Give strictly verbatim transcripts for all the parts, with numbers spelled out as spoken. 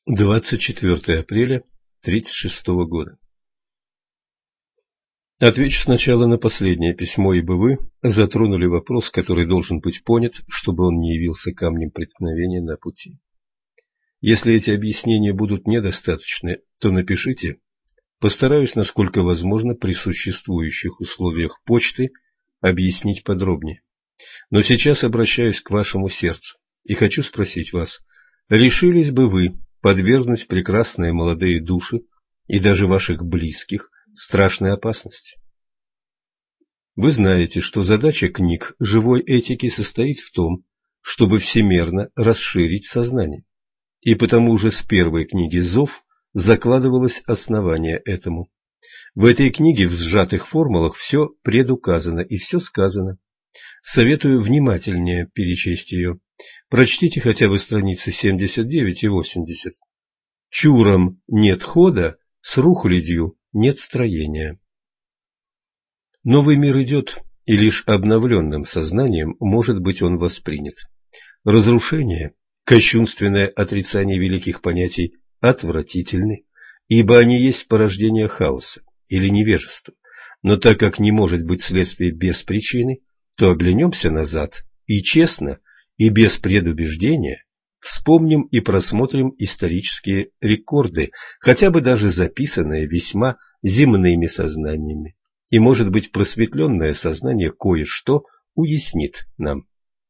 двадцать четвёртое апреля тридцать шестого года. Отвечу сначала на последнее письмо, ибо вы затронули вопрос, который должен быть понят, чтобы он не явился камнем преткновения на пути. Если эти объяснения будут недостаточны, то напишите. Постараюсь, насколько возможно, при существующих условиях почты объяснить подробнее. Но сейчас обращаюсь к вашему сердцу и хочу спросить вас, решились бы вы подвергнуть прекрасные молодые души и даже ваших близких страшной опасности? Вы знаете, что задача книг живой этики состоит в том, чтобы всемерно расширить сознание. И потому уже с первой книги «Зов» закладывалось основание этому. В этой книге в сжатых формулах все предуказано и все сказано. Советую внимательнее перечесть ее. Прочтите хотя бы страницы семьдесят девять и восемьдесят. Чуром нет хода, с рухлядью нет строения. Новый мир идет, и лишь обновленным сознанием может быть он воспринят. Разрушение, кощунственное отрицание великих понятий отвратительны, ибо они есть порождение хаоса или невежества. Но так как не может быть следствия без причины, то оглянемся назад и честно, и без предубеждения вспомним и просмотрим исторические рекорды, хотя бы даже записанные весьма земными сознаниями. И, может быть, просветленное сознание кое-что уяснит нам.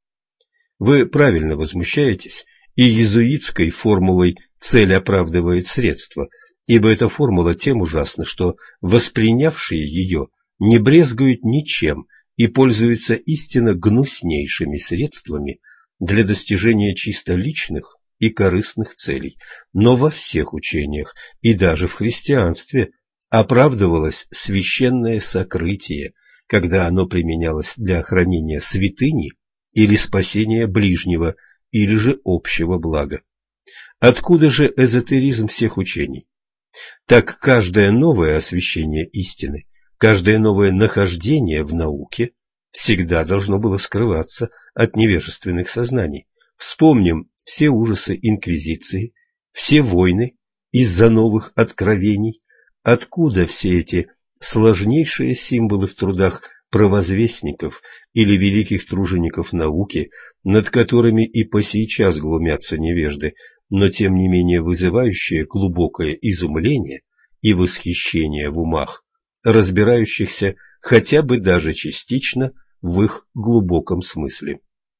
Вы правильно возмущаетесь, и иезуитской формулой «цель оправдывает средства», ибо эта формула тем ужасна, что воспринявшие ее не брезгуют ничем и пользуются истинно гнуснейшими средствами для достижения чисто личных и корыстных целей. Но во всех учениях, и даже в христианстве, оправдывалось священное сокрытие, когда оно применялось для охранения святыни или спасения ближнего, или же общего блага. Откуда же эзотеризм всех учений? Так каждое новое освещение истины, каждое новое нахождение в науке всегда должно было скрываться от невежественных сознаний. Вспомним все ужасы инквизиции, все войны из-за новых откровений. Откуда все эти сложнейшие символы в трудах провозвестников или великих тружеников науки, над которыми и по сейчас глумятся невежды, но тем не менее вызывающие глубокое изумление и восхищение в умах, разбирающихся хотя бы даже частично в их глубоком смысле.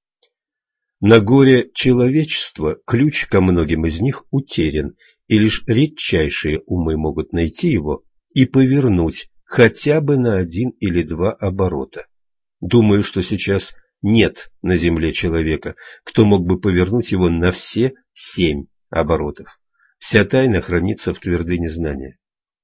На горе человечества ключ ко многим из них утерян, и лишь редчайшие умы могут найти его и повернуть хотя бы на один или два оборота. Думаю, что сейчас нет на земле человека, кто мог бы повернуть его на все семь оборотов. Вся тайна хранится в твердыне знания.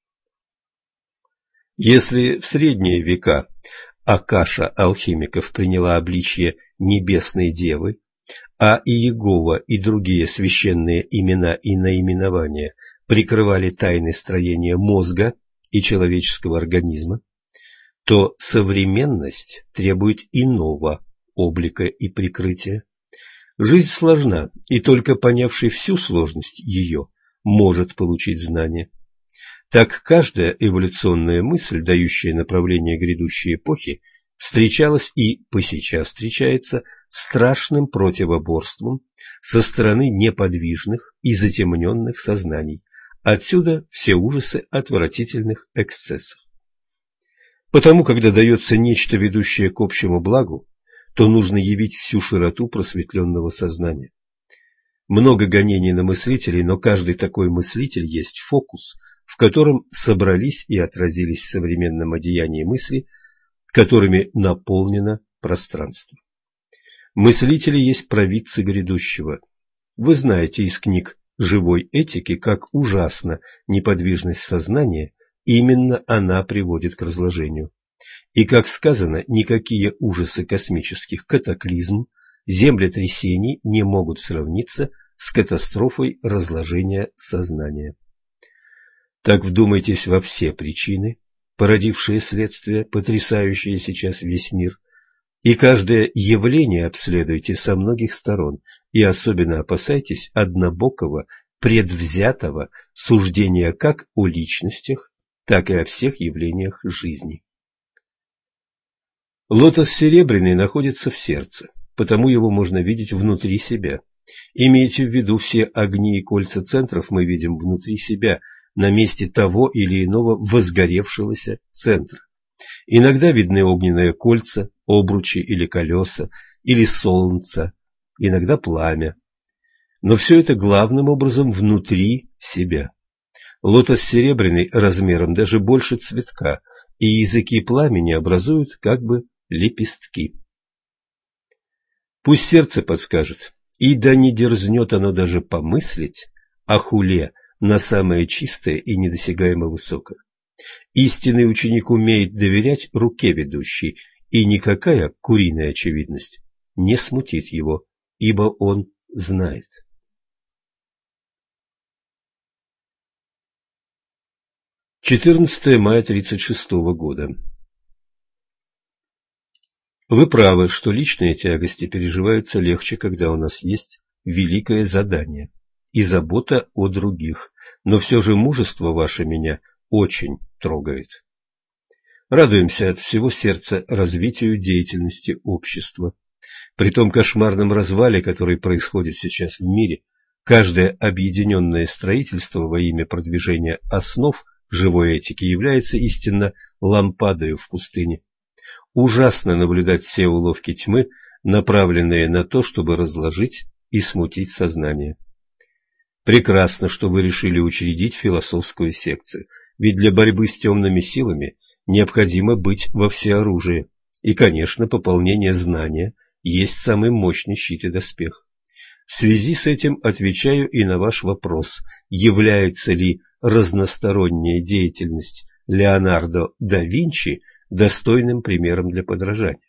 Если в средние века Акаша алхимиков приняла обличье небесной девы, а Иегова и другие священные имена и наименования прикрывали тайны строения мозга и человеческого организма, то современность требует иного облика и прикрытия. Жизнь сложна, и только понявший всю сложность ее может получить знание. Так каждая эволюционная мысль, дающая направление грядущей эпохи, встречалась и посейчас встречается страшным противоборством со стороны неподвижных и затемненных сознаний. Отсюда все ужасы отвратительных эксцессов. Потому, когда дается нечто, ведущее к общему благу, то нужно явить всю широту просветленного сознания. Много гонений на мыслителей, но каждый такой мыслитель есть фокус, в котором собрались и отразились в современном одеянии мысли, которыми наполнено пространство. Мыслители есть провидцы грядущего. Вы знаете из книг живой этики, как ужасна неподвижность сознания, именно она приводит к разложению. И, как сказано, никакие ужасы космических катаклизм, землетрясений не могут сравниться с катастрофой разложения сознания. Так вдумайтесь во все причины, породившие следствия, потрясающие сейчас весь мир, и каждое явление обследуйте со многих сторон, и особенно опасайтесь однобокого предвзятого суждения как о личностях, так и о всех явлениях жизни. Лотос серебряный находится в сердце, потому его можно видеть внутри себя. Имейте в виду, все огни и кольца центров мы видим внутри себя, на месте того или иного возгоревшегося центра. Иногда видны огненные кольца, обручи или колеса, или солнце, иногда пламя. Но все это главным образом внутри себя. Лотос серебряный размером даже больше цветка, и языки пламени образуют как бы лепестки. Пусть сердце подскажет, и да не дерзнет оно даже помыслить о хуле на самое чистое и недосягаемо высокое. Истинный ученик умеет доверять руке ведущей, и никакая куриная очевидность не смутит его, ибо он знает. четырнадцатое мая тридцать шестого года. Вы правы, что личные тягости переживаются легче, когда у нас есть великое задание и забота о других, но все же мужество ваше меня очень трогает. Радуемся от всего сердца развитию деятельности общества. При том кошмарном развале, который происходит сейчас в мире, каждое объединенное строительство во имя продвижения основ живой этики является истинно лампадою в пустыне. Ужасно наблюдать все уловки тьмы, направленные на то, чтобы разложить и смутить сознание. Прекрасно, что вы решили учредить философскую секцию, ведь для борьбы с темными силами необходимо быть во всеоружии, и, конечно, пополнение знания есть самый мощный щит и доспех. В связи с этим отвечаю и на ваш вопрос, является ли разносторонняя деятельность Леонардо да Винчи достойным примером для подражания.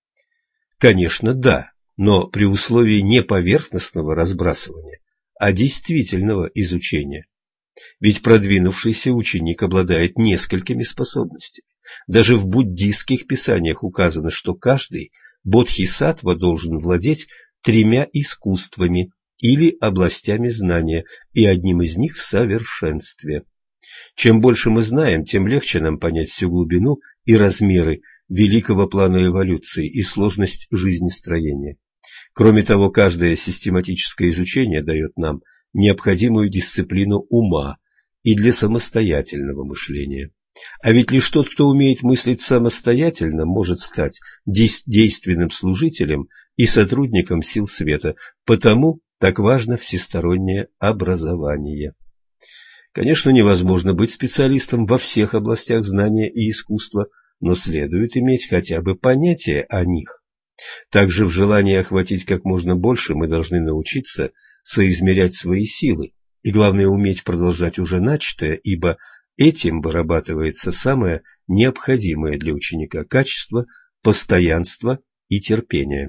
Конечно, да, но при условии не поверхностного разбрасывания, а действительного изучения. Ведь продвинувшийся ученик обладает несколькими способностями. Даже в буддийских писаниях указано, что каждый бодхисаттва должен владеть тремя искусствами или областями знания, и одним из них в совершенстве. Чем больше мы знаем, тем легче нам понять всю глубину и размеры великого плана эволюции и сложность жизнестроения. Кроме того, каждое систематическое изучение дает нам необходимую дисциплину ума и для самостоятельного мышления. А ведь лишь тот, кто умеет мыслить самостоятельно, может стать действенным служителем и сотрудником сил света, потому так важно всестороннее образование. Конечно, невозможно быть специалистом во всех областях знания и искусства, но следует иметь хотя бы понятие о них. Также в желании охватить как можно больше мы должны научиться соизмерять свои силы, и главное уметь продолжать уже начатое, ибо этим вырабатывается самое необходимое для ученика качество постоянства и терпения.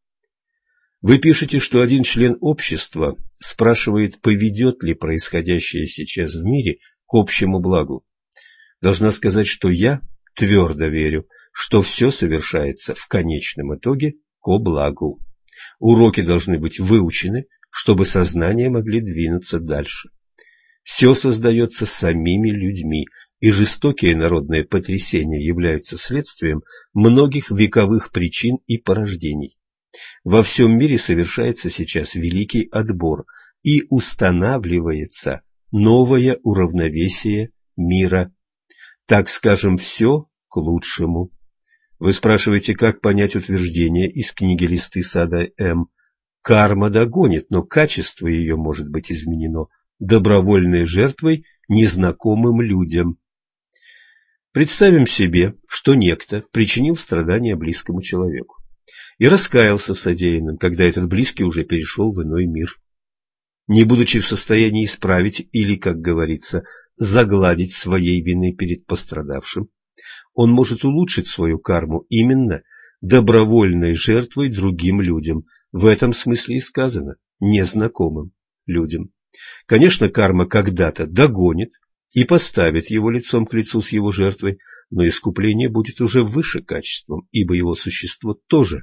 Вы пишете, что один член общества спрашивает, поведет ли происходящее сейчас в мире к общему благу. Должна сказать, что я твердо верю, что все совершается в конечном итоге ко благу. Уроки должны быть выучены, чтобы сознания могли двинуться дальше. Все создается самими людьми, и жестокие народные потрясения являются следствием многих вековых причин и порождений. Во всем мире совершается сейчас великий отбор, и устанавливается новое уравновесие мира. Так скажем, все к лучшему. Вы спрашиваете, как понять утверждение из книги «Листы сада М». Карма догонит, но качество ее может быть изменено добровольной жертвой незнакомым людям. Представим себе, что некто причинил страдания близкому человеку и раскаялся в содеянном, когда этот близкий уже перешел в иной мир. Не будучи в состоянии исправить или, как говорится, загладить своей вины перед пострадавшим, он может улучшить свою карму именно добровольной жертвой другим людям, в этом смысле и сказано незнакомым людям. Конечно, карма когда-то догонит и поставит его лицом к лицу с его жертвой, но искупление будет уже выше качеством, ибо его существо тоже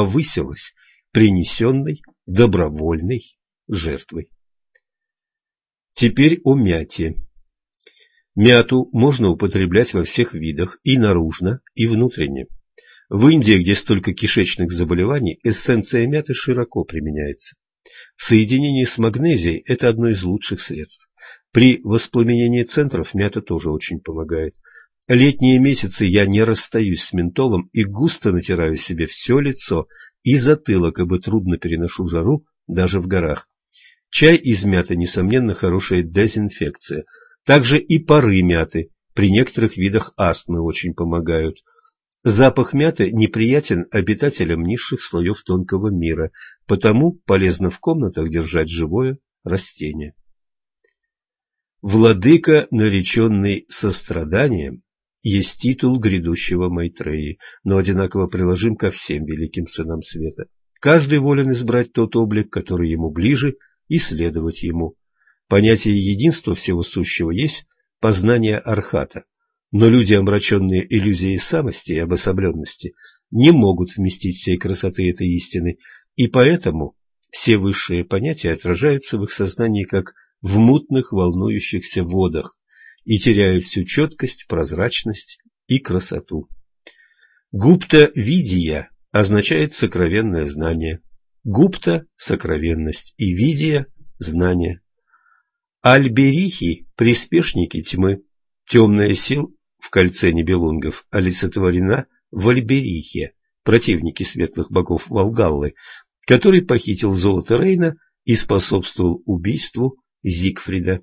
повысилось принесенной добровольной жертвой. Теперь о мяте. Мяту можно употреблять во всех видах, и наружно, и внутренне. В Индии, где столько кишечных заболеваний, эссенция мяты широко применяется. В соединении с магнезией это одно из лучших средств. При воспламенении центров мята тоже очень помогает. Летние месяцы я не расстаюсь с ментолом и густо натираю себе все лицо и затылок, ибо трудно переношу жару даже в горах. Чай из мяты, несомненно, хорошая дезинфекция. Также и пары мяты при некоторых видах астмы очень помогают. Запах мяты неприятен обитателям низших слоев тонкого мира, потому полезно в комнатах держать живое растение. Владыка, нареченный состраданием, есть титул грядущего Майтреи, но одинаково приложим ко всем великим сынам света. Каждый волен избрать тот облик, который ему ближе, и следовать ему. Понятие единства всего сущего есть познание архата, но люди, омраченные иллюзией самости и обособленности, не могут вместить всей красоты этой истины, и поэтому все высшие понятия отражаются в их сознании как в мутных волнующихся водах и теряют всю четкость, прозрачность и красоту. Гупта-видия означает сокровенное знание. Гупта – сокровенность, и видия – знание. Альберихи – приспешники тьмы. Темная сила в кольце нибелунгов олицетворена в Альберихе, противнике светлых богов Валгаллы, который похитил золото Рейна и способствовал убийству Зигфрида.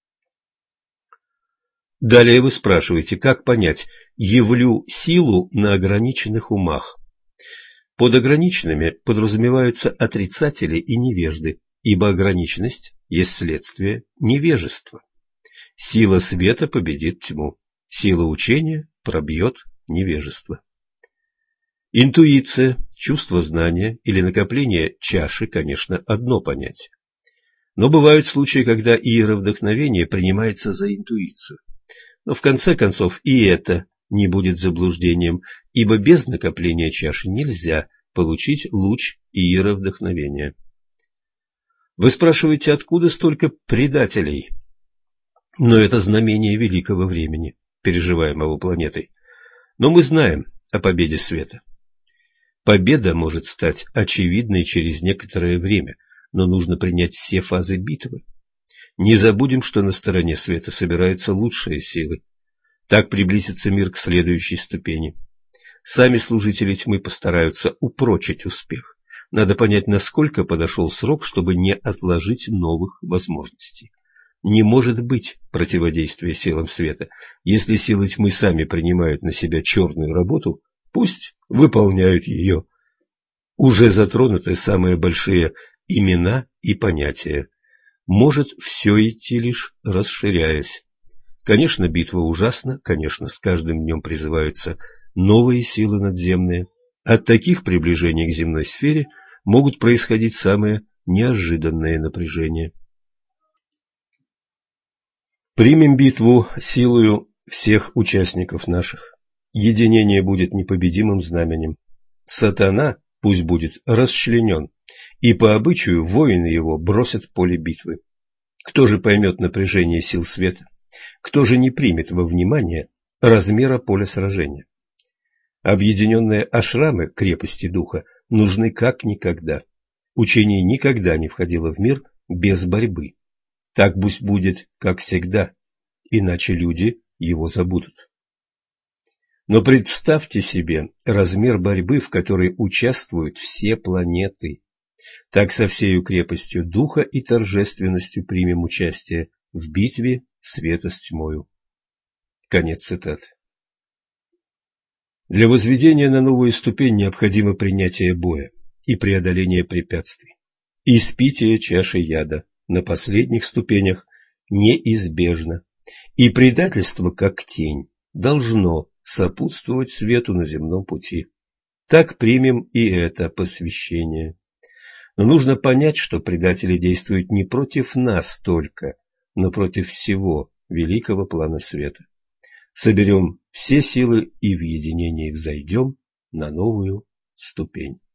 Далее вы спрашиваете, как понять «явлю силу на ограниченных умах». Под ограниченными подразумеваются отрицатели и невежды, ибо ограниченность есть следствие невежества. Сила света победит тьму, сила учения пробьет невежество. Интуиция, чувство знания или накопление чаши, конечно, одно понятие. Но бывают случаи, когда иеровдохновение принимается за интуицию. Но в конце концов и это не будет заблуждением, ибо без накопления чаши нельзя получить луч иеровдохновения. Вы спрашиваете, откуда столько предателей? Но это знамение великого времени, переживаемого планетой. Но мы знаем о победе света. Победа может стать очевидной через некоторое время, но нужно принять все фазы битвы. Не забудем, что на стороне света собираются лучшие силы. Так приблизится мир к следующей ступени. Сами служители тьмы постараются упрочить успех. Надо понять, насколько подошел срок, чтобы не отложить новых возможностей. Не может быть противодействия силам света. Если силы тьмы сами принимают на себя черную работу, пусть выполняют ее. Уже затронуты самые большие имена и понятия. Может все идти лишь расширяясь. Конечно, битва ужасна, конечно, с каждым днем призываются новые силы надземные. От таких приближений к земной сфере могут происходить самые неожиданные напряжения. Примем битву силою всех участников наших. Единение будет непобедимым знаменем. Сатана пусть будет расчленен, и по обычаю воины его бросят в поле битвы. Кто же поймет напряжение сил света? Кто же не примет во внимание размера поля сражения? Объединенные ашрамы крепости духа нужны как никогда. Учение никогда не входило в мир без борьбы. Так пусть будет, как всегда, иначе люди его забудут. Но представьте себе размер борьбы, в которой участвуют все планеты. Так со всею крепостью духа и торжественностью примем участие в битве света с тьмою. Конец цитаты. Для возведения на новую ступень необходимо принятие боя и преодоление препятствий. Испитие чаши яда на последних ступенях неизбежно, и предательство, как тень, должно сопутствовать свету на земном пути. Так примем и это посвящение. Но нужно понять, что предатели действуют не против нас только, но против всего великого плана света. Соберем все силы и в единении взойдем на новую ступень.